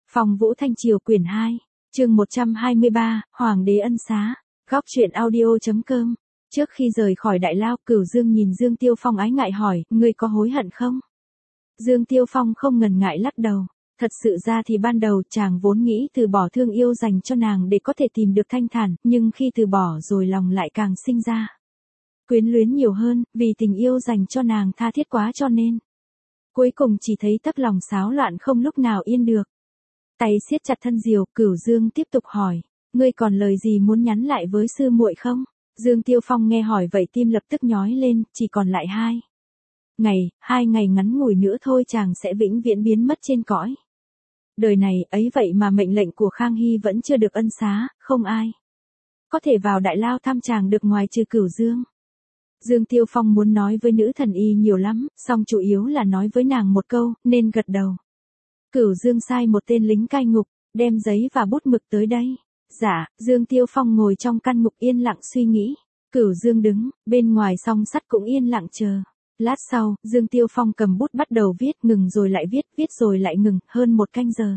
Phong Vũ Thanh Triều quyển 2, chương 123, Hoàng đế ân xá, góc truyện audio.com. Trước khi rời khỏi Đại Lao, Cửu Dương nhìn Dương Tiêu Phong ái ngại hỏi, ngươi có hối hận không? Dương Tiêu Phong không ngần ngại lắc đầu. Thật sự ra thì ban đầu chàng vốn nghĩ từ bỏ thương yêu dành cho nàng để có thể tìm được thanh thản, nhưng khi từ bỏ rồi lòng lại càng sinh ra quyến luyến nhiều hơn, vì tình yêu dành cho nàng tha thiết quá cho nên cuối cùng chỉ thấy tấc lòng xáo loạn không lúc nào yên được. Tay siết chặt thân diều, Cửu Dương tiếp tục hỏi, ngươi còn lời gì muốn nhắn lại với sư muội không? Dương Tiêu Phong nghe hỏi vậy tim lập tức nhói lên, chỉ còn lại 2 ngày ngắn ngủi nữa thôi chàng sẽ vĩnh viễn biến mất trên cõi đời này, ấy vậy mà mệnh lệnh của Khang Hy vẫn chưa được ân xá, không ai có thể vào Đại Lao thăm chàng được ngoài trừ Cửu Dương. Dương Tiêu Phong muốn nói với nữ thần y nhiều lắm, song chủ yếu là nói với nàng một câu, nên gật đầu. Cửu Dương sai một tên lính cai ngục, đem giấy và bút mực tới đây. Dạ, Dương Tiêu Phong ngồi trong căn ngục yên lặng suy nghĩ. Cửu Dương đứng, bên ngoài song sắt cũng yên lặng chờ. Lát sau, Dương Tiêu Phong cầm bút bắt đầu viết, ngừng rồi lại viết, viết rồi lại ngừng, hơn 1 canh giờ.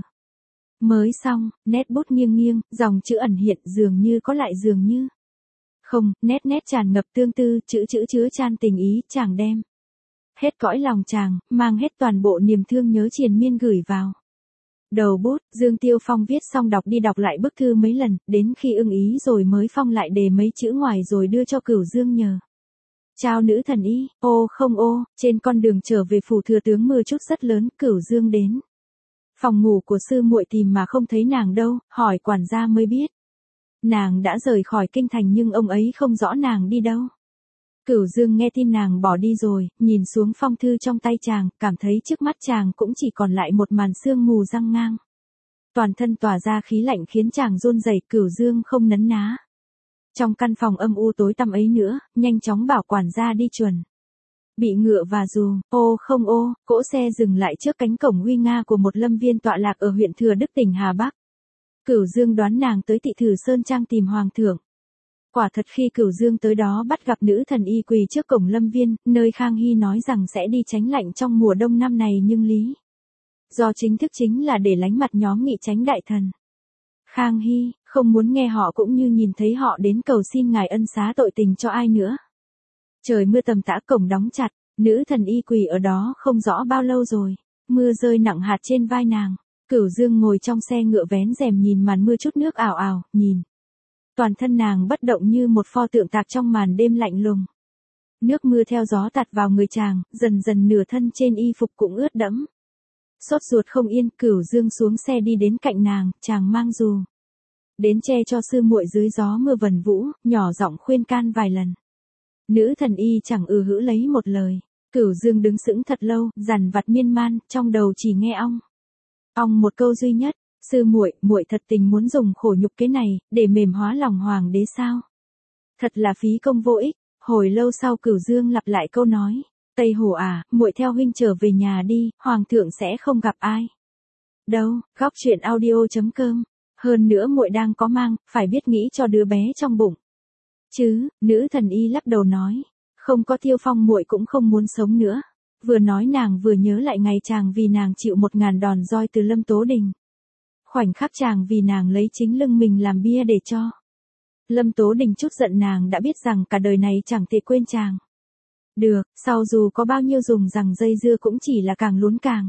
Mới xong, nét bút nghiêng nghiêng, dòng chữ ẩn hiện dường như có lại dường như không, nét tràn ngập tương tư, chữ chứa chan tình ý, chàng đem hết cõi lòng chàng, mang hết toàn bộ niềm thương nhớ triền miên gửi vào đầu bút. Dương Tiêu Phong viết xong đọc đi đọc lại bức thư mấy lần, đến khi ưng ý rồi mới phong lại đề mấy chữ ngoài rồi đưa cho Cửu Dương nhờ chào nữ thần y. Ô không ô, trên con đường trở về phủ thừa tướng mưa chút rất lớn, Cửu Dương đến phòng ngủ của sư muội tìm mà không thấy nàng đâu, hỏi quản gia mới biết nàng đã rời khỏi kinh thành nhưng ông ấy không rõ nàng đi đâu. Cửu Dương nghe tin nàng bỏ đi rồi, nhìn xuống phong thư trong tay chàng, cảm thấy trước mắt chàng cũng chỉ còn lại một màn sương mù răng ngang. Toàn thân tỏa ra khí lạnh khiến chàng run rẩy, Cửu Dương không nấn ná trong căn phòng âm u tối tăm ấy nữa, nhanh chóng bảo quản gia đi chuẩn bị ngựa và dù. Ô không ô, cỗ xe dừng lại trước cánh cổng nguy nga của một lâm viên tọa lạc ở huyện Thừa Đức tỉnh Hà Bắc. Cửu Dương đoán nàng tới Tị Thử Sơn Trang tìm hoàng thượng. Quả thật khi Cửu Dương tới đó bắt gặp nữ thần y quỳ trước cổng lâm viên, nơi Khang Hy nói rằng sẽ đi tránh lạnh trong mùa đông năm này nhưng lý do chính thức chính là để lánh mặt nhóm nghị tránh đại thần Khang Hy, không muốn nghe họ cũng như nhìn thấy họ đến cầu xin ngài ân xá tội tình cho ai nữa. Trời mưa tầm tã, cổng đóng chặt, nữ thần y quỳ ở đó không rõ bao lâu rồi, mưa rơi nặng hạt trên vai nàng. Cửu Dương ngồi trong xe ngựa vén rèm nhìn màn mưa chút nước ảo ảo, nhìn toàn thân nàng bất động như một pho tượng tạc trong màn đêm lạnh lùng. Nước mưa theo gió tạt vào người chàng, dần dần nửa thân trên y phục cũng ướt đẫm. Sốt ruột không yên, Cửu Dương xuống xe đi đến cạnh nàng, chàng mang dù đến che cho sư muội dưới gió mưa vần vũ, nhỏ giọng khuyên can vài lần. Nữ thần y chẳng hữ lấy một lời. Cửu Dương đứng sững thật lâu, dằn vặt miên man, trong đầu chỉ nghe ong một câu duy nhất, sư muội thật tình muốn dùng khổ nhục kế này để mềm hóa lòng hoàng đế sao? Thật là phí công vô ích. Hồi lâu sau Cửu Dương lặp lại câu nói, Tây Hổ à, muội theo huynh trở về nhà đi, hoàng thượng sẽ không gặp ai đâu. Góc truyện audio.com. Hơn nữa muội đang có mang, phải biết nghĩ cho đứa bé trong bụng chứ. Nữ thần y lắc đầu nói, không có Tiêu Phong muội cũng không muốn sống nữa. Vừa nói nàng vừa nhớ lại ngày chàng vì nàng chịu 1000 đòn roi từ Lâm Tố Đình. Khoảnh khắc chàng vì nàng lấy chính lưng mình làm bia để cho Lâm Tố Đình chút giận, nàng đã biết rằng cả đời này chẳng thể quên chàng được, sau dù có bao nhiêu dùng rằng dây dưa cũng chỉ là càng luốn càng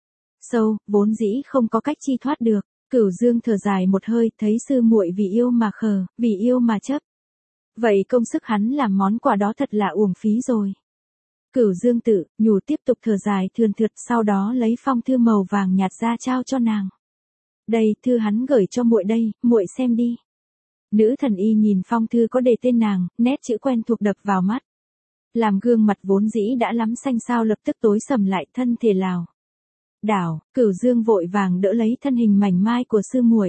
sâu, vốn dĩ không có cách chi thoát được. Cửu Dương thở dài một hơi, thấy sư muội vì yêu mà khờ, vì yêu mà chấp. Vậy công sức hắn làm món quà đó thật là uổng phí rồi. Cửu Dương tự nhủ, tiếp tục thở dài thườn thượt, sau đó lấy phong thư màu vàng nhạt ra trao cho nàng. Đây, thư hắn gửi cho muội đây, muội xem đi. Nữ thần y nhìn phong thư có đề tên nàng, nét chữ quen thuộc đập vào mắt. Làm gương mặt vốn dĩ đã lắm xanh xao lập tức tối sầm lại, thân thể lảo đảo. Cửu Dương vội vàng đỡ lấy thân hình mảnh mai của sư muội.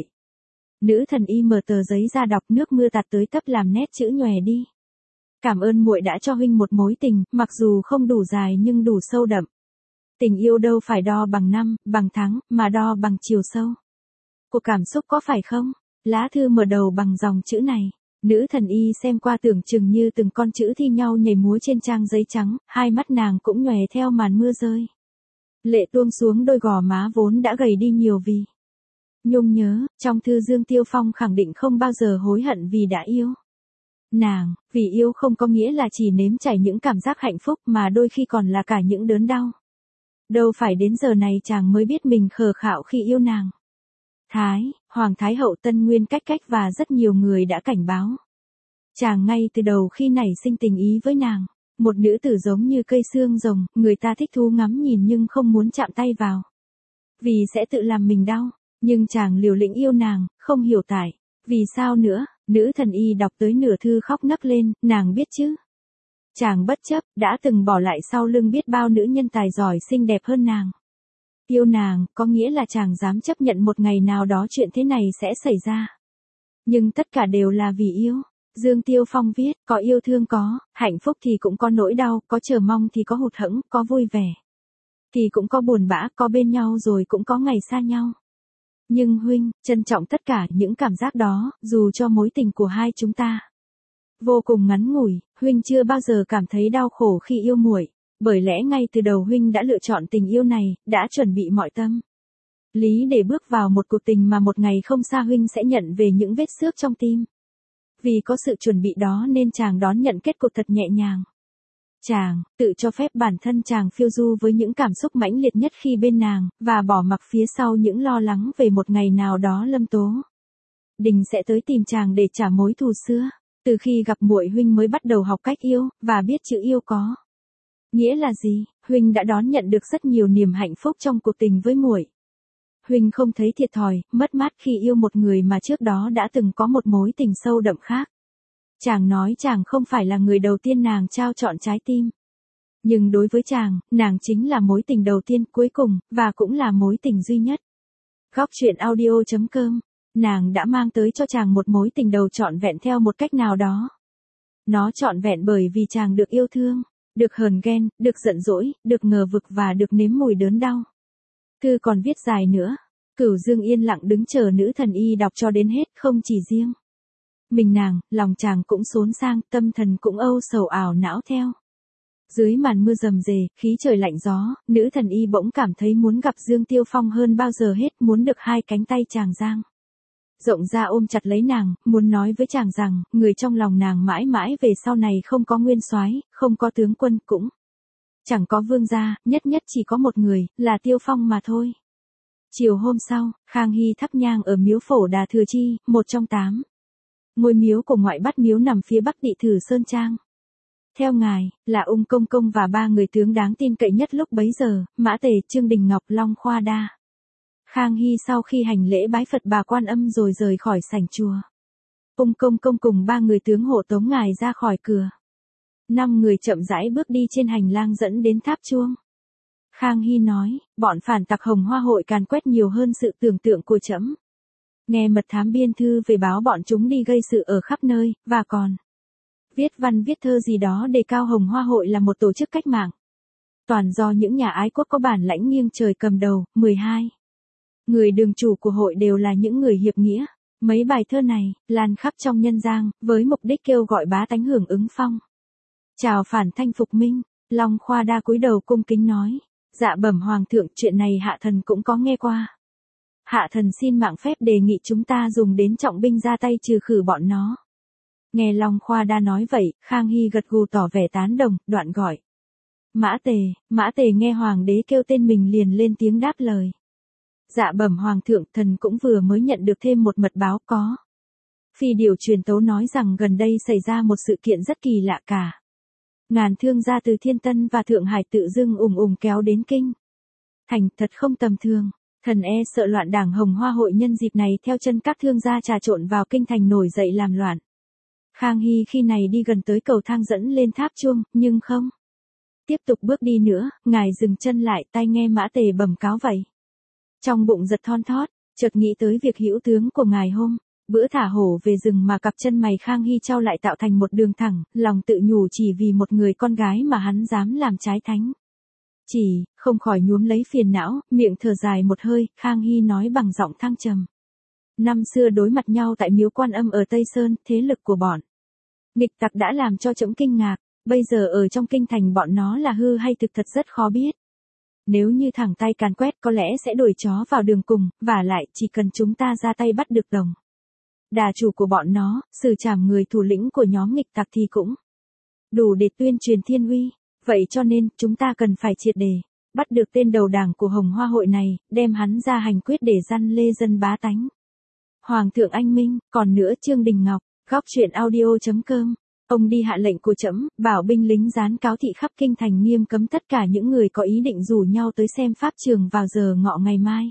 Nữ thần y mở tờ giấy ra đọc, nước mưa tạt tới tấp làm nét chữ nhòe đi. Cảm ơn muội đã cho huynh một mối tình, mặc dù không đủ dài nhưng đủ sâu đậm. Tình yêu đâu phải đo bằng năm, bằng tháng, mà đo bằng chiều sâu của cảm xúc, có phải không? Lá thư mở đầu bằng dòng chữ này. Nữ thần y xem qua tưởng chừng như từng con chữ thi nhau nhảy múa trên trang giấy trắng, hai mắt nàng cũng nhòe theo màn mưa rơi. Lệ tuôn xuống đôi gò má vốn đã gầy đi nhiều vì Nhung nhớ, trong thư Dương Tiêu Phong khẳng định không bao giờ hối hận vì đã yêu nàng, vì yêu không có nghĩa là chỉ nếm trải những cảm giác hạnh phúc mà đôi khi còn là cả những đớn đau. Đâu phải đến giờ này chàng mới biết mình khờ khạo khi yêu nàng. Hoàng Thái Hậu Tân Nguyên Cách Cách và rất nhiều người đã cảnh báo. Chàng ngay từ đầu khi nảy sinh tình ý với nàng, một nữ tử giống như cây xương rồng, người ta thích thú ngắm nhìn nhưng không muốn chạm tay vào. Vì sẽ tự làm mình đau, nhưng chàng liều lĩnh yêu nàng, không hiểu tại, vì sao nữa, nữ thần y đọc tới nửa thư khóc nấc lên, nàng biết chứ. Chàng bất chấp, đã từng bỏ lại sau lưng biết bao nữ nhân tài giỏi xinh đẹp hơn nàng. Yêu nàng, có nghĩa là chàng dám chấp nhận một ngày nào đó chuyện thế này sẽ xảy ra. Nhưng tất cả đều là vì yêu. Dương Tiêu Phong viết, có yêu thương có, hạnh phúc thì cũng có nỗi đau, có chờ mong thì có hụt hẫng, có vui vẻ. Thì cũng có buồn bã, có bên nhau rồi cũng có ngày xa nhau. Nhưng huynh, trân trọng tất cả những cảm giác đó, dù cho mối tình của hai chúng ta vô cùng ngắn ngủi, huynh chưa bao giờ cảm thấy đau khổ khi yêu muội, bởi lẽ ngay từ đầu huynh đã lựa chọn tình yêu này, đã chuẩn bị mọi tâm lý để bước vào một cuộc tình mà một ngày không xa huynh sẽ nhận về những vết xước trong tim. Vì có sự chuẩn bị đó nên chàng đón nhận kết cục thật nhẹ nhàng. Chàng tự cho phép bản thân chàng phiêu du với những cảm xúc mãnh liệt nhất khi bên nàng, và bỏ mặc phía sau những lo lắng về một ngày nào đó Lâm Tố Đình sẽ tới tìm chàng để trả mối thù xưa. Từ khi gặp muội huynh mới bắt đầu học cách yêu, và biết chữ yêu có nghĩa là gì. Huynh đã đón nhận được rất nhiều niềm hạnh phúc trong cuộc tình với muội. Huynh không thấy thiệt thòi, mất mát khi yêu một người mà trước đó đã từng có một mối tình sâu đậm khác. Chàng nói chàng không phải là người đầu tiên nàng trao trọn trái tim. Nhưng đối với chàng, nàng chính là mối tình đầu tiên, cuối cùng, và cũng là mối tình duy nhất. Góc truyện audio.com. Nàng đã mang tới cho chàng một mối tình đầu trọn vẹn theo một cách nào đó. Nó trọn vẹn bởi vì chàng được yêu thương, được hờn ghen, được giận dỗi, được ngờ vực và được nếm mùi đớn đau. Thư còn viết dài nữa. Cửu Dương yên lặng đứng chờ nữ thần y đọc cho đến hết, không chỉ riêng mình nàng, lòng chàng cũng xốn sang, tâm thần cũng âu sầu ảo não theo. Dưới màn mưa rầm rề, khí trời lạnh gió, nữ thần y bỗng cảm thấy muốn gặp Dương Tiêu Phong hơn bao giờ hết, muốn được hai cánh tay chàng giang rộng ra ôm chặt lấy nàng, muốn nói với chàng rằng, người trong lòng nàng mãi mãi về sau này không có nguyên soái, không có tướng quân, cũng chẳng có vương gia, nhất nhất chỉ có một người, là Tiêu Phong mà thôi. Chiều hôm sau, Khang Hy thắp nhang ở miếu Phổ Đà Thừa Chi, một trong 8 ngôi miếu của ngoại bát miếu nằm phía bắc Dị Thử Sơn Trang. Theo ngài, là Ung Công Công và 3 người tướng đáng tin cậy nhất lúc bấy giờ, Mã Tề, Trương Đình Ngọc, Long Khoa Đa. Khang Hy sau khi hành lễ bái Phật Bà Quan Âm rồi rời khỏi sảnh chùa. Ung Công Công cùng 3 người tướng hộ tống ngài ra khỏi cửa. 5 người chậm rãi bước đi trên hành lang dẫn đến tháp chuông. Khang Hy nói, bọn phản tặc Hồng Hoa hội càn quét nhiều hơn sự tưởng tượng của trẫm. Nghe mật thám biên thư về báo bọn chúng đi gây sự ở khắp nơi, và còn viết văn viết thơ gì đó đề cao Hồng Hoa hội là một tổ chức cách mạng. Toàn do những nhà ái quốc có bản lãnh nghiêng trời cầm đầu. 12 người đường chủ của hội đều là những người hiệp nghĩa. Mấy bài thơ này, lan khắp trong nhân gian, với mục đích kêu gọi bá tánh hưởng ứng phong chào phản thanh phục minh. Long Khoa Đa cúi đầu cung kính nói, dạ bẩm hoàng thượng, chuyện này hạ thần cũng có nghe qua. Hạ thần xin mạng phép đề nghị chúng ta dùng đến trọng binh ra tay trừ khử bọn nó. Nghe Long Khoa Đa nói vậy, Khang Hy gật gù tỏ vẻ tán đồng, đoạn gọi. Mã Tề nghe hoàng đế kêu tên mình liền lên tiếng đáp lời. Dạ bẩm hoàng thượng, thần cũng vừa mới nhận được thêm một mật báo có. Phi điều truyền tấu nói rằng gần đây xảy ra một sự kiện rất kỳ lạ cả. Ngàn thương gia từ Thiên Tân và Thượng Hải tự dưng kéo đến kinh thành, thật không tầm thường. Thần e sợ loạn đảng Hồng Hoa hội nhân dịp này theo chân các thương gia trà trộn vào kinh thành nổi dậy làm loạn. Khang Hy khi này đi gần tới cầu thang dẫn lên tháp chuông, nhưng không tiếp tục bước đi nữa, ngài dừng chân lại, tai nghe Mã Tề bẩm cáo vậy. Trong bụng giật thon thót, chợt nghĩ tới việc hữu tướng của ngài hôm bữa thả hổ về rừng mà cặp chân mày Khang Hy trao lại tạo thành một đường thẳng, lòng tự nhủ chỉ vì một người con gái mà hắn dám làm trái thánh chỉ, không khỏi nhuốm lấy phiền não, miệng thở dài một hơi, Khang Hy nói bằng giọng thăng trầm. Năm xưa đối mặt nhau tại miếu Quan Âm ở Tây Sơn, thế lực của bọn nghịch tặc đã làm cho trẫm kinh ngạc, bây giờ ở trong kinh thành bọn nó là hư hay thực thật rất khó biết. Nếu như thẳng tay càn quét có lẽ sẽ đuổi chó vào đường cùng, vả lại chỉ cần chúng ta ra tay bắt được Tổng đà chủ của bọn nó, xử trảm người thủ lĩnh của nhóm nghịch tặc thì cũng đủ để tuyên truyền thiên uy. Vậy cho nên, chúng ta cần phải triệt để bắt được tên đầu đảng của Hồng Hoa hội này, đem hắn ra hành quyết để răn lê dân bá tánh. Hoàng thượng anh minh, còn nữa Trương Đình Ngọc, góc truyện audio.com. Ông đi hạ lệnh của trẫm, bảo binh lính gián cáo thị khắp kinh thành nghiêm cấm tất cả những người có ý định rủ nhau tới xem pháp trường vào giờ ngọ ngày mai.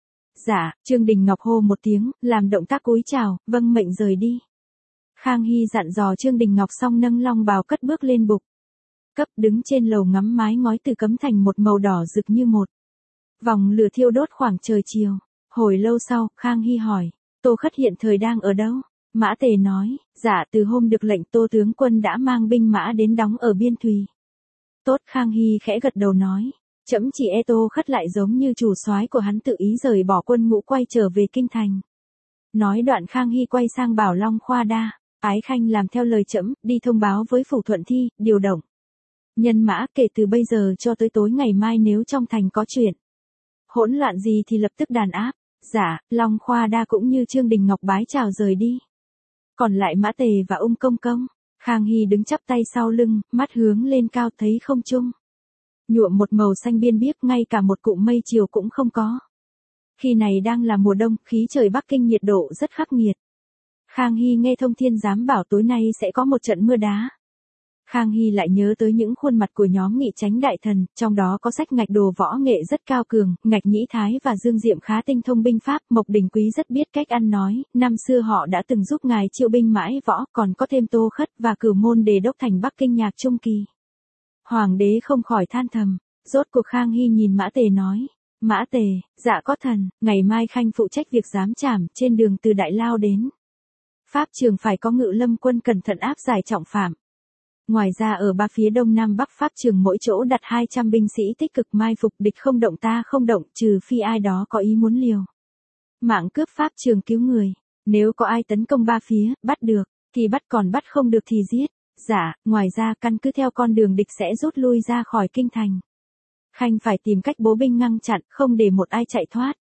Dạ, Trương Đình Ngọc hô một tiếng, làm động tác cúi chào, vâng mệnh rời đi. Khang Hy dặn dò Trương Đình Ngọc xong nâng long bào cất bước lên bục. Cấp đứng trên lầu ngắm mái ngói từ cấm thành một màu đỏ rực như một vòng lửa thiêu đốt khoảng trời chiều. Hồi lâu sau, Khang Hy hỏi, Tô Khất hiện thời đang ở đâu? Mã Tề nói, dạ từ hôm được lệnh Tô tướng quân đã mang binh mã đến đóng ở Biên Thùy. Tốt. Khang Hy khẽ gật đầu nói, trẫm chỉ e Tô Khất lại giống như chủ soái của hắn tự ý rời bỏ quân ngũ quay trở về kinh thành. Nói đoạn Khang Hy quay sang bảo Long Khoa Đa, Ái Khanh làm theo lời trẫm, đi thông báo với Phủ Thuận Thi, điều động nhân mã kể từ bây giờ cho tới tối ngày mai, nếu trong thành có chuyện hỗn loạn gì thì lập tức đàn áp. Dạ, Long Khoa Đa cũng như Trương Đình Ngọc bái chào rời đi. Còn lại Mã Tề và Ung Công Công, Khang Hy đứng chắp tay sau lưng, mắt hướng lên cao thấy không trung nhuộm một màu xanh biên biếc, ngay cả một cụm mây chiều cũng không có. Khi này đang là mùa đông, khí trời Bắc Kinh nhiệt độ rất khắc nghiệt. Khang Hy nghe thông thiên giám bảo tối nay sẽ có một trận mưa đá. Khang Hy lại nhớ tới những khuôn mặt của nhóm nghị chánh đại thần, trong đó có Sách Ngạch đồ võ nghệ rất cao cường, Ngạch Nhĩ Thái và Dương Diệm khá tinh thông binh pháp, Mộc Đình Quý rất biết cách ăn nói, năm xưa họ đã từng giúp ngài triệu binh mãi võ, còn có thêm Tô Khất và Cửu Môn Đề đốc thành Bắc Kinh Nhạc Trung Kỳ. Hoàng đế không khỏi than thầm. Rốt cuộc Khang Hy nhìn Mã Tề nói, Mã Tề, dạ có thần, ngày mai Khanh phụ trách việc giám trảm, trên đường từ Đại Lao đến pháp trường phải có Ngự Lâm quân cẩn thận áp giải trọng phạm. Ngoài ra ở ba phía đông nam bắc pháp trường mỗi chỗ đặt 200 binh sĩ tích cực mai phục, địch không động ta không động, trừ phi ai đó có ý muốn liều mạng cướp pháp trường cứu người. Nếu có ai tấn công ba phía, bắt được thì bắt, còn bắt không được thì giết. Dạ, ngoài ra căn cứ theo con đường địch sẽ rút lui ra khỏi kinh thành. Khanh phải tìm cách bố binh ngăn chặn, không để một ai chạy thoát.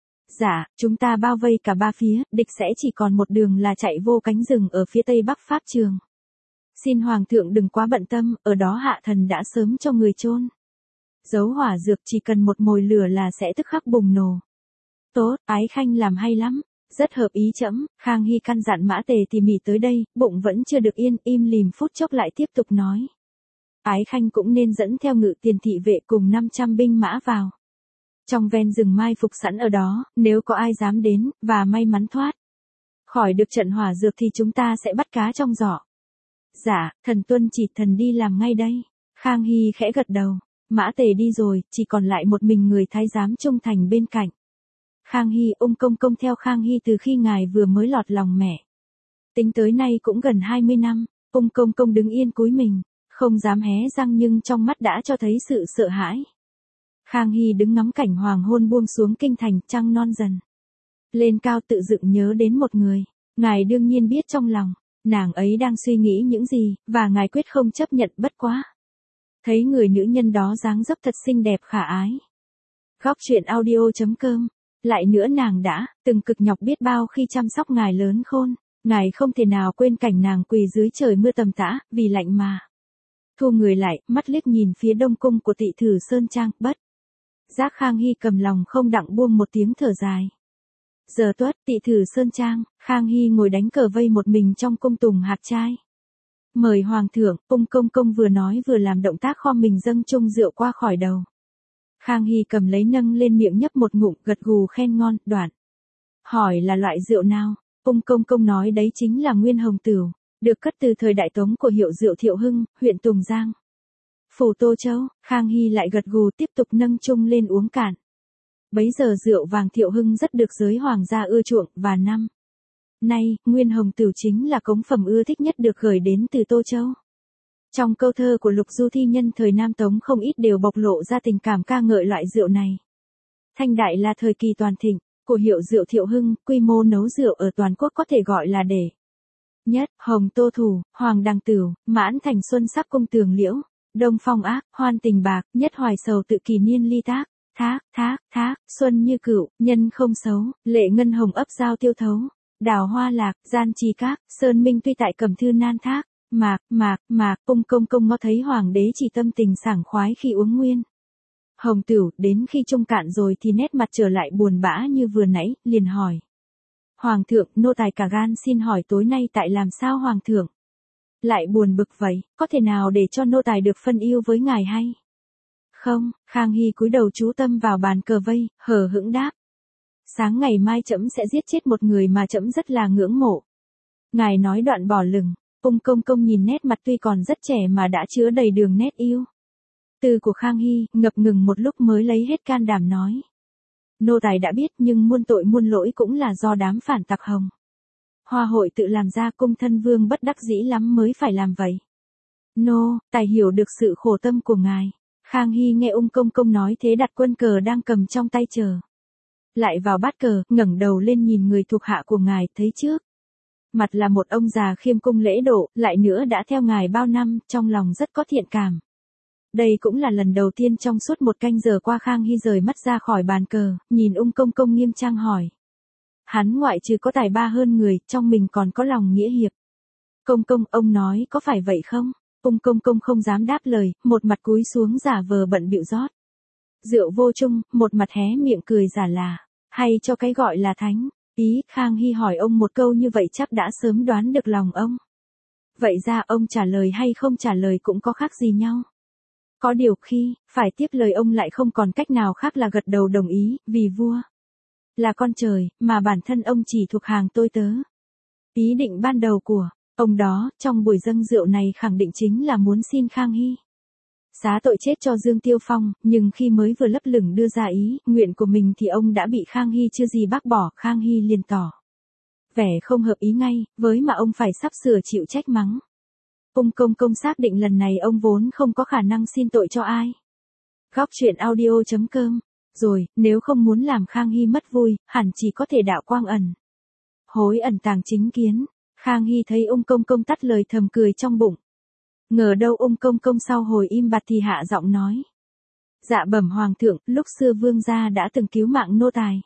Dạ, chúng ta bao vây cả ba phía, địch sẽ chỉ còn một đường là chạy vô cánh rừng ở phía tây bắc pháp trường. Xin Hoàng thượng đừng quá bận tâm, ở đó hạ thần đã sớm cho người chôn giấu hỏa dược, chỉ cần một mồi lửa là sẽ tức khắc bùng nổ. Tốt, Ái Khanh làm hay lắm, rất hợp ý trẫm. Khang Hy căn dặn Mã Tề tỉ mỉ tới đây, bụng vẫn chưa được yên, im lìm phút chốc lại tiếp tục nói. Ái Khanh cũng nên dẫn theo Ngự Tiền thị vệ cùng 500 binh mã vào trong ven rừng mai phục sẵn ở đó, nếu có ai dám đến, và may mắn thoát khỏi được trận hỏa dược thì chúng ta sẽ bắt cá trong giỏ. Dạ, thần tuân chỉ, thần đi làm ngay đây. Khang Hy khẽ gật đầu. Mã Tề đi rồi, chỉ còn lại một mình người thái giám trung thành bên cạnh Khang Hy. Ung Công Công theo Khang Hy từ khi ngài vừa mới lọt lòng mẹ. Tính tới nay cũng gần 20 năm, Ung Công Công đứng yên cúi mình, không dám hé răng nhưng trong mắt đã cho thấy sự sợ hãi. Khang Hy đứng ngắm cảnh hoàng hôn buông xuống kinh thành, trăng non dần lên cao, tự dựng nhớ đến một người. Ngài đương nhiên biết trong lòng nàng ấy đang suy nghĩ những gì, và ngài quyết không chấp nhận. Bất quá thấy người nữ nhân đó dáng dấp thật xinh đẹp khả ái. Góc truyện audio.com. Lại nữa nàng đã từng cực nhọc biết bao khi chăm sóc ngài lớn khôn. Ngài không thể nào quên cảnh nàng quỳ dưới trời mưa tầm tã, vì lạnh mà thu người lại, mắt liếc nhìn phía đông cung của Tị Thử Sơn Trang. Bất giác Khang Hy cầm lòng không đặng buông một tiếng thở dài. Giờ tuất, Tị Thử Sơn Trang, Khang Hy ngồi đánh cờ vây một mình trong cung tùng hạt trai. Mời Hoàng thượng. Ung Công Công vừa nói vừa làm động tác khom mình dâng chung rượu qua khỏi đầu. Khang Hy cầm lấy nâng lên miệng nhấp một ngụm, gật gù khen ngon. Đoạn hỏi là loại rượu nào? Ung Công Công nói đấy chính là Nguyên Hồng Tửu, được cất từ thời Đại Tống của hiệu rượu Thiệu Hưng, huyện Tùng Giang, phủ Tô Châu. Khang Hy lại gật gù tiếp tục nâng chung lên uống cạn. Bấy giờ rượu vàng Thiệu Hưng rất được giới hoàng gia ưa chuộng, và năm nay, Nguyên Hồng Tửu chính là cống phẩm ưa thích nhất được gửi đến từ Tô Châu. Trong câu thơ của lục du thi nhân thời Nam Tống không ít đều bộc lộ ra tình cảm ca ngợi loại rượu này. Thanh đại là thời kỳ toàn thịnh của hiệu rượu Thiệu Hưng, quy mô nấu rượu ở toàn quốc có thể gọi là đệ nhất. Hồng Tô Thủ, Hoàng Đằng Tửu, Mãn Thành Xuân Sắc Cung Tường Liễu, Đông phong ác, hoan tình bạc, nhất hoài sầu tự kỳ niên ly tác. Thác, xuân như cựu, nhân không xấu, lệ ngân hồng ấp giao tiêu thấu. Đào hoa lạc, gian trì các, sơn minh tuy tại cầm thư nan thác. Mạc, công ngó thấy hoàng đế chỉ tâm tình sảng khoái khi uống nguyên. Hồng tửu, đến khi trung cạn rồi thì nét mặt trở lại buồn bã như vừa nãy, liền hỏi. Hoàng thượng, nô tài cả gan xin hỏi tối nay tại làm sao hoàng thượng? Lại buồn bực vậy, có thể nào để cho nô tài được phân yêu với ngài hay? Không, Khang Hy cúi đầu chú tâm vào bàn cờ vây, hờ hững đáp. Sáng ngày mai trẫm sẽ giết chết một người mà trẫm rất là ngưỡng mộ. Ngài nói đoạn bỏ lửng, công nhìn nét mặt tuy còn rất trẻ mà đã chứa đầy đường nét yêu. Từ của Khang Hy, ngập ngừng một lúc mới lấy hết can đảm nói. Nô tài đã biết nhưng muôn tội muôn lỗi cũng là do đám phản tặc Hồng Hoa hội tự làm ra, cung thân vương bất đắc dĩ lắm mới phải làm vậy. Nô, tài hiểu được sự khổ tâm của ngài. Khang Hy nghe công nói thế đặt quân cờ đang cầm trong tay chờ. Lại vào bát cờ, ngẩng đầu lên nhìn người thuộc hạ của ngài, thấy trước. Mặt là một ông già khiêm cung lễ độ, lại nữa đã theo ngài bao năm, trong lòng rất có thiện cảm. Đây cũng là lần đầu tiên trong suốt một canh giờ qua Khang Hy rời mắt ra khỏi bàn cờ, nhìn công nghiêm trang hỏi. Hắn ngoại trừ có tài ba hơn người, trong mình còn có lòng nghĩa hiệp. Công, ông nói có phải vậy không? Công không dám đáp lời, một mặt cúi xuống giả vờ bận bịu rót rượu vô chung, một mặt hé miệng cười giả là, hay cho cái gọi là thánh. Ý, Khang Hy hỏi ông một câu như vậy chắc đã sớm đoán được lòng ông. Vậy ra ông trả lời hay không trả lời cũng có khác gì nhau. Có điều khi, phải tiếp lời ông lại không còn cách nào khác là gật đầu đồng ý, vì vua là con trời, mà bản thân ông chỉ thuộc hàng tôi tớ. Ý định ban đầu của ông đó, trong buổi dâng rượu này khẳng định chính là muốn xin Khang Hy xá tội chết cho Dương Tiêu Phong, nhưng khi mới vừa lấp lửng đưa ra ý, nguyện của mình thì ông đã bị Khang Hy chưa gì bác bỏ, Khang Hy liền tỏ vẻ không hợp ý ngay, với mà ông phải sắp sửa chịu trách mắng. Công xác định lần này ông vốn không có khả năng xin tội cho ai. Góc truyện audio.com. Rồi, nếu không muốn làm Khang Hy mất vui, hẳn chỉ có thể đạo quang ẩn hối ẩn tàng chính kiến. Khang Hy thấy công tắt lời thầm cười trong bụng. Ngờ đâu công sau hồi im bặt thì hạ giọng nói. Dạ bẩm hoàng thượng, lúc xưa vương gia đã từng cứu mạng nô tài.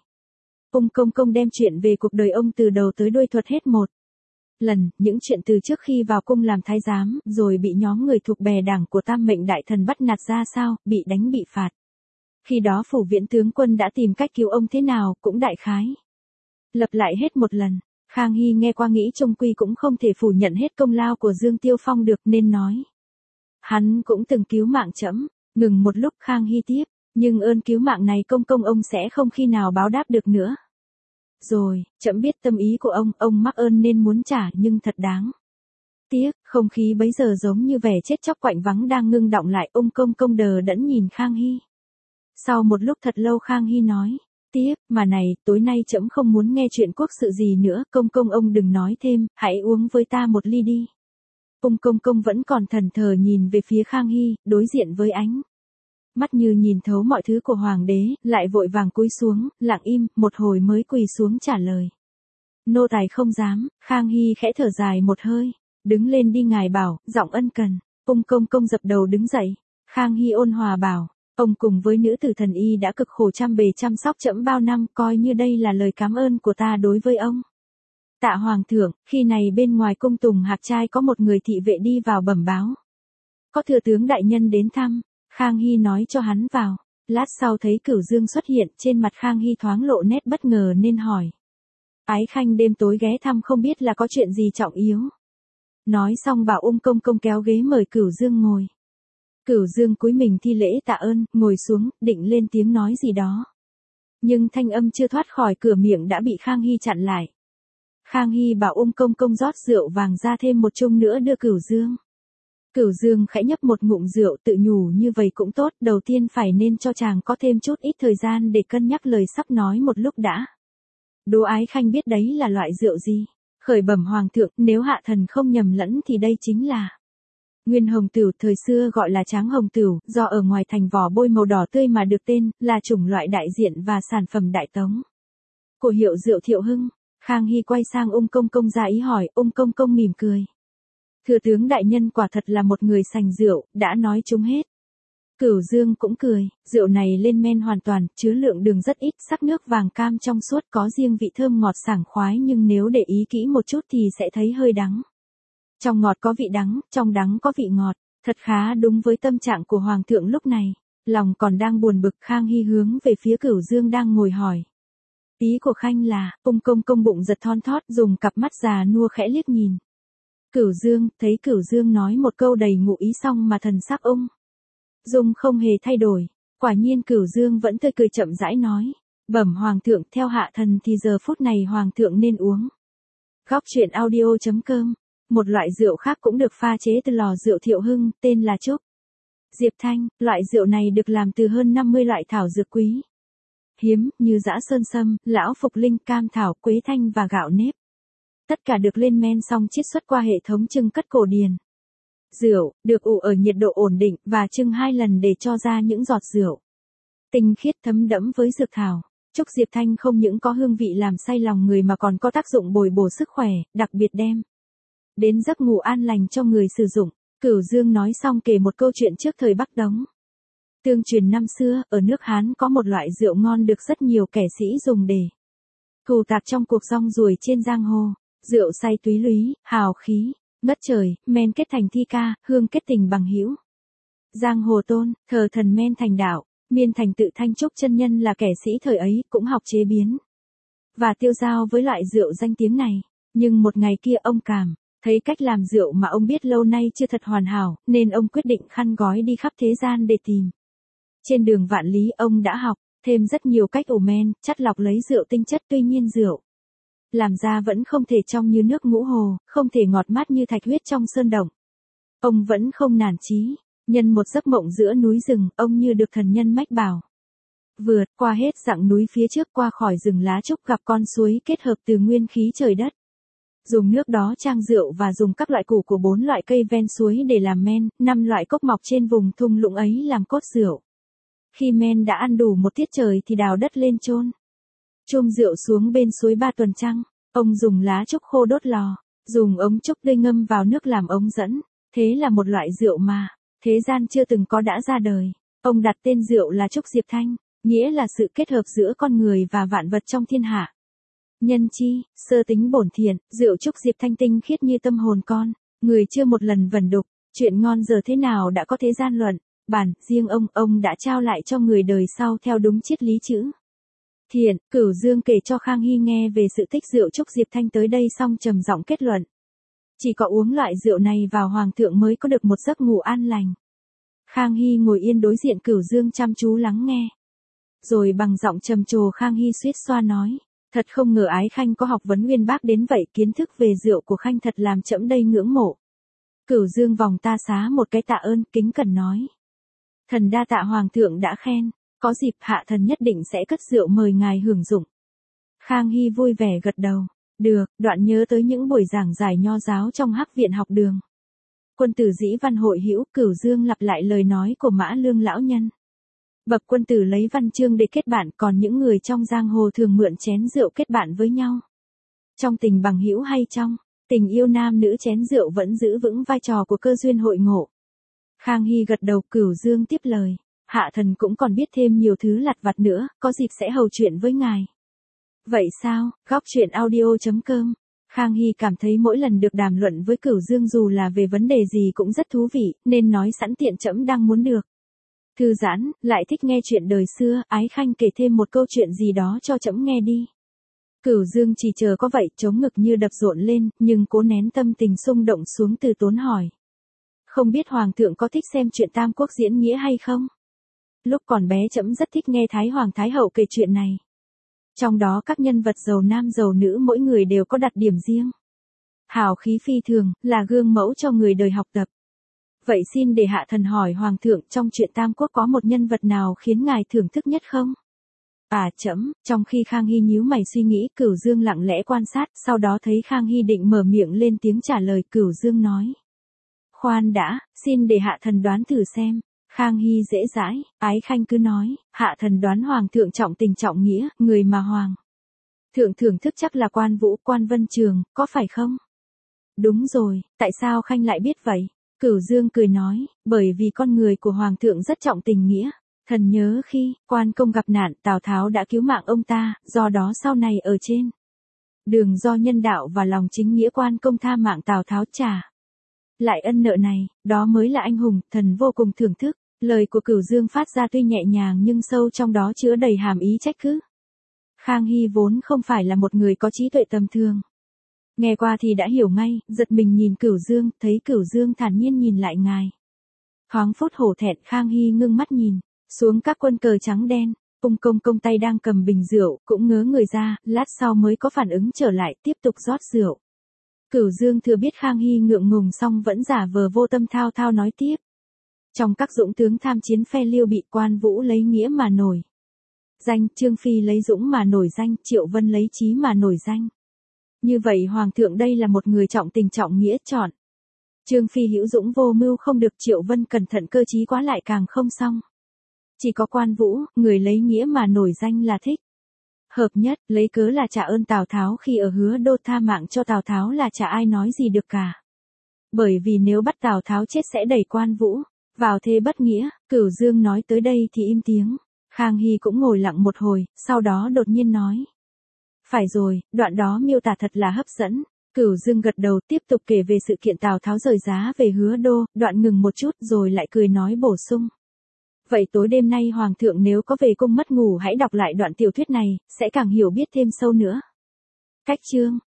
Công đem chuyện về cuộc đời ông từ đầu tới đuôi thuật hết một lần, những chuyện từ trước khi vào cung làm thái giám, rồi bị nhóm người thuộc bè đảng của Tam Mệnh đại thần bắt nạt ra sao, bị đánh bị phạt. Khi đó phủ viện tướng quân đã tìm cách cứu ông thế nào, cũng đại khái lập lại hết một lần. Khang Hy nghe qua nghĩ chung quy cũng không thể phủ nhận hết công lao của Dương Tiêu Phong được nên nói. Hắn cũng từng cứu mạng trẫm. Ngừng một lúc Khang Hy tiếp, nhưng ơn cứu mạng này công ông sẽ không khi nào báo đáp được nữa. Rồi, trẫm biết tâm ý của ông mắc ơn nên muốn trả nhưng thật đáng tiếc. Không khí bấy giờ giống như vẻ chết chóc quạnh vắng đang ngưng đọng lại, công đờ đẫn nhìn Khang Hy. Sau một lúc thật lâu Khang Hy nói. Tiếp, mà này, tối nay trẫm không muốn nghe chuyện quốc sự gì nữa, công ông đừng nói thêm, hãy uống với ta một ly đi. Công vẫn còn thẫn thờ nhìn về phía Khang Hy, đối diện với ánh mắt như nhìn thấu mọi thứ của hoàng đế, lại vội vàng cúi xuống, lặng im, một hồi mới quỳ xuống trả lời. Nô tài không dám. Khang Hy khẽ thở dài một hơi, đứng lên đi ngài bảo, giọng ân cần. Công dập đầu đứng dậy. Khang Hy ôn hòa bảo. Ông cùng với nữ tử thần y đã cực khổ chăm bề chăm sóc trẫm bao năm, coi như đây là lời cảm ơn của ta đối với ông. Tạ hoàng thượng. Khi này bên ngoài cung Tùng Hạc trai có một người thị vệ đi vào bẩm báo. Có thừa tướng đại nhân đến thăm. Khang Hy nói cho hắn vào. Lát sau thấy Cửu Dương xuất hiện, trên mặt Khang Hy thoáng lộ nét bất ngờ nên hỏi. Ái khanh đêm tối ghé thăm không biết là có chuyện gì trọng yếu. Nói xong bảo công kéo ghế mời Cửu Dương ngồi. Cửu Dương cúi mình thi lễ tạ ơn, ngồi xuống, định lên tiếng nói gì đó. Nhưng thanh âm chưa thoát khỏi cửa miệng đã bị Khang Hy chặn lại. Khang Hy bảo công rót rượu vàng ra thêm một chung nữa đưa Cửu Dương. Cửu Dương khẽ nhấp một ngụm rượu tự nhủ như vậy cũng tốt, đầu tiên phải nên cho chàng có thêm chút ít thời gian để cân nhắc lời sắp nói một lúc đã. Đỗ Ái Khanh biết đấy là loại rượu gì? Khởi bẩm hoàng thượng, nếu hạ thần không nhầm lẫn thì đây chính là Nguyên Hồng Tửu, thời xưa gọi là Tráng Hồng Tửu, do ở ngoài thành vỏ bôi màu đỏ tươi mà được tên, là chủng loại đại diện và sản phẩm đại tống của hiệu rượu Thiệu Hưng. Khang Hy quay sang công ra ý hỏi, công mỉm cười. Thừa tướng đại nhân quả thật là một người sành rượu, đã nói chúng hết. Cửu Dương cũng cười, rượu này lên men hoàn toàn, chứa lượng đường rất ít, sắc nước vàng cam trong suốt, có riêng vị thơm ngọt sảng khoái, nhưng nếu để ý kỹ một chút thì sẽ thấy hơi đắng. Trong ngọt có vị đắng, trong đắng có vị ngọt, thật khá đúng với tâm trạng của hoàng thượng lúc này. Lòng còn đang buồn bực, Khang Hy hướng về phía Cửu Dương đang ngồi hỏi. Ý của Khanh là, công bụng giật thon thót, dùng cặp mắt già nua khẽ liếc nhìn. Cửu Dương, thấy Cửu Dương nói một câu đầy ngụ ý xong mà thần sắc Dung không hề thay đổi. Quả nhiên Cửu Dương vẫn tươi cười chậm rãi nói. Bẩm hoàng thượng, theo hạ thần thì giờ phút này hoàng thượng nên uống. Góc truyện audio.com. Một loại rượu khác cũng được pha chế từ lò rượu Thiệu Hưng, tên là Trúc Diệp Thanh. Loại rượu này được làm từ hơn 50 loại thảo dược quý hiếm, như dã sơn sâm, lão phục linh, cam thảo, quế thanh và gạo nếp. Tất cả được lên men xong chiết xuất qua hệ thống chưng cất cổ điển. Rượu, được ủ ở nhiệt độ ổn định, và chưng 2 lần để cho ra những giọt rượu tinh khiết thấm đẫm với dược thảo. Trúc Diệp Thanh không những có hương vị làm say lòng người mà còn có tác dụng bồi bổ sức khỏe, đặc biệt đem đến giấc ngủ an lành cho người sử dụng. Cửu Dương nói xong kể một câu chuyện trước thời Bắc Tống. Tương truyền năm xưa, ở nước Hán có một loại rượu ngon được rất nhiều kẻ sĩ dùng để thù tạc trong cuộc rong ruổi trên giang hồ. Rượu say túy lúy, hào khí ngất trời, men kết thành thi ca, hương kết tình bằng hữu. Giang hồ tôn, thờ thần men thành đạo, Miên Thành Tự Thanh Trúc chân nhân là kẻ sĩ thời ấy, cũng học chế biến và tiêu dao với loại rượu danh tiếng này. Nhưng một ngày kia ông cảm thấy cách làm rượu mà ông biết lâu nay chưa thật hoàn hảo, nên ông quyết định khăn gói đi khắp thế gian để tìm. Trên đường vạn lý ông đã học thêm rất nhiều cách ủ men, chắt lọc lấy rượu tinh chất, tuy nhiên rượu làm ra vẫn không thể trong như nước Ngũ Hồ, không thể ngọt mát như thạch huyết trong sơn động. Ông vẫn không nản chí, nhân một giấc mộng giữa núi rừng, ông như được thần nhân mách bảo. Vượt qua hết dặng núi phía trước, qua khỏi rừng lá trúc, gặp con suối kết hợp từ nguyên khí trời đất. Dùng nước đó trang rượu và dùng các loại củ của 4 loại cây ven suối để làm men, 5 loại cốc mọc trên vùng thung lũng ấy làm cốt rượu. Khi men đã ăn đủ một tiết trời thì đào đất lên chôn chum rượu xuống bên suối Ba Tuần Trăng. Ông dùng lá trúc khô đốt lò, dùng ống trúc tươi ngâm vào nước làm ống dẫn. Thế là một loại rượu mà thế gian chưa từng có đã ra đời. Ông đặt tên rượu là Trúc Diệp Thanh, nghĩa là sự kết hợp giữa con người và vạn vật trong thiên hạ. Nhân chi, sơ tính bổn thiện, rượu Trúc Diệp Thanh tinh khiết như tâm hồn con, người chưa một lần vẩn đục, chuyện ngon giờ thế nào đã có thế gian luận, bản, riêng ông đã trao lại cho người đời sau theo đúng triết lý chữ thiện. Cửu Dương kể cho Khang Hy nghe về sự thích rượu Trúc Diệp Thanh tới đây xong trầm giọng kết luận. Chỉ có uống loại rượu này vào hoàng thượng mới có được một giấc ngủ an lành. Khang Hy ngồi yên đối diện Cửu Dương chăm chú lắng nghe. Rồi bằng giọng trầm trồ Khang Hy suýt xoa nói. Thật không ngờ Ái Khanh có học vấn uyên bác đến vậy, kiến thức về rượu của Khanh thật làm trẫm đây ngưỡng mộ. Cửu Dương vòng ta xá một cái tạ ơn, kính cẩn nói. Thần đa tạ hoàng thượng đã khen, có dịp hạ thần nhất định sẽ cất rượu mời ngài hưởng dụng. Khang Hy vui vẻ gật đầu. Được, đoạn nhớ tới những buổi giảng giải nho giáo trong Hắc viện học đường. Quân tử dĩ văn hội hữu, Cửu Dương lặp lại lời nói của Mã Lương lão nhân. Bậc quân tử lấy văn chương để kết bạn, còn những người trong giang hồ thường mượn chén rượu kết bạn với nhau. Trong tình bằng hữu hay trong tình yêu nam nữ, chén rượu vẫn giữ vững vai trò của cơ duyên hội ngộ. Khang Hy gật đầu. Cửu Dương tiếp lời. Hạ thần cũng còn biết thêm nhiều thứ lặt vặt nữa, có dịp sẽ hầu chuyện với ngài. Vậy sao? Góc truyện audio.com. Khang Hy cảm thấy mỗi lần được đàm luận với Cửu Dương dù là về vấn đề gì cũng rất thú vị, nên nói sẵn tiện trẫm đang muốn được thư giãn, lại thích nghe chuyện đời xưa. Ái Khanh kể thêm một câu chuyện gì đó cho trẫm nghe đi. Cửu Dương chỉ chờ có vậy, trống ngực như đập rộn lên, nhưng cố nén tâm tình xung động xuống, từ tốn hỏi. Không biết hoàng thượng có thích xem chuyện Tam Quốc diễn nghĩa hay không? Lúc còn bé trẫm rất thích nghe Thái Hoàng Thái Hậu kể chuyện này. Trong đó các nhân vật giàu nam giàu nữ mỗi người đều có đặc điểm riêng. Hào khí phi thường, là gương mẫu cho người đời học tập. Vậy xin để hạ thần hỏi hoàng thượng, trong chuyện Tam Quốc có một nhân vật nào khiến ngài thưởng thức nhất không? Trẫm. Trong khi Khang Hy nhíu mày suy nghĩ, Cửu Dương lặng lẽ quan sát, sau đó thấy Khang Hy định mở miệng lên tiếng trả lời, Cửu Dương nói. Khoan đã, xin để hạ thần đoán thử xem. Khang Hy dễ dãi, Ái Khanh cứ nói, hạ thần đoán hoàng thượng trọng tình trọng nghĩa, người mà hoàng thượng thưởng thức chắc là Quan Vũ, Quan Vân Trường, có phải không? Đúng rồi, tại sao Khanh lại biết vậy? Cửu Dương cười nói, bởi vì con người của Hoàng thượng rất trọng tình nghĩa. Thần nhớ khi Quan Công gặp nạn Tào Tháo đã cứu mạng ông ta, do đó sau này ở trên đường do nhân đạo và lòng chính nghĩa Quan Công tha mạng Tào Tháo trả lại ân nợ này, đó mới là anh hùng, thần vô cùng thưởng thức. Lời của Cửu Dương phát ra tuy nhẹ nhàng nhưng sâu trong đó chứa đầy hàm ý trách cứ. Khang Hy vốn không phải là một người có trí tuệ tầm thường. Nghe qua thì đã hiểu ngay, giật mình nhìn Cửu Dương, thấy Cửu Dương thản nhiên nhìn lại ngài. Thoáng phút hổ thẹn, Khang Hy ngưng mắt nhìn xuống các quân cờ trắng đen, công tay đang cầm bình rượu, cũng ngớ người ra, lát sau mới có phản ứng trở lại, tiếp tục rót rượu. Cửu Dương thừa biết Khang Hy ngượng ngùng xong vẫn giả vờ vô tâm thao thao nói tiếp. Trong các dũng tướng tham chiến phe Liêu bị Quan Vũ lấy nghĩa mà nổi danh, Trương Phi lấy dũng mà nổi danh, Triệu Vân lấy trí mà nổi danh. Như vậy Hoàng thượng đây là một người trọng tình trọng nghĩa chọn. Trương Phi hữu dũng vô mưu không được, Triệu Vân cẩn thận cơ trí quá lại càng không xong. Chỉ có Quan Vũ, người lấy nghĩa mà nổi danh là thích. Hợp nhất, lấy cớ là trả ơn Tào Tháo khi ở Hứa Đô tha mạng cho Tào Tháo là chả ai nói gì được cả. Bởi vì nếu bắt Tào Tháo chết sẽ đẩy Quan Vũ vào thế bất nghĩa. Cửu Dương nói tới đây thì im tiếng. Khang Hy cũng ngồi lặng một hồi, sau đó đột nhiên nói. Phải rồi, đoạn đó miêu tả thật là hấp dẫn. Cửu Dương gật đầu tiếp tục kể về sự kiện Tào Tháo rời giá về Hứa Đô, đoạn ngừng một chút rồi lại cười nói bổ sung. Vậy tối đêm nay Hoàng thượng nếu có về cung mất ngủ hãy đọc lại đoạn tiểu thuyết này, sẽ càng hiểu biết thêm sâu nữa. Cách chương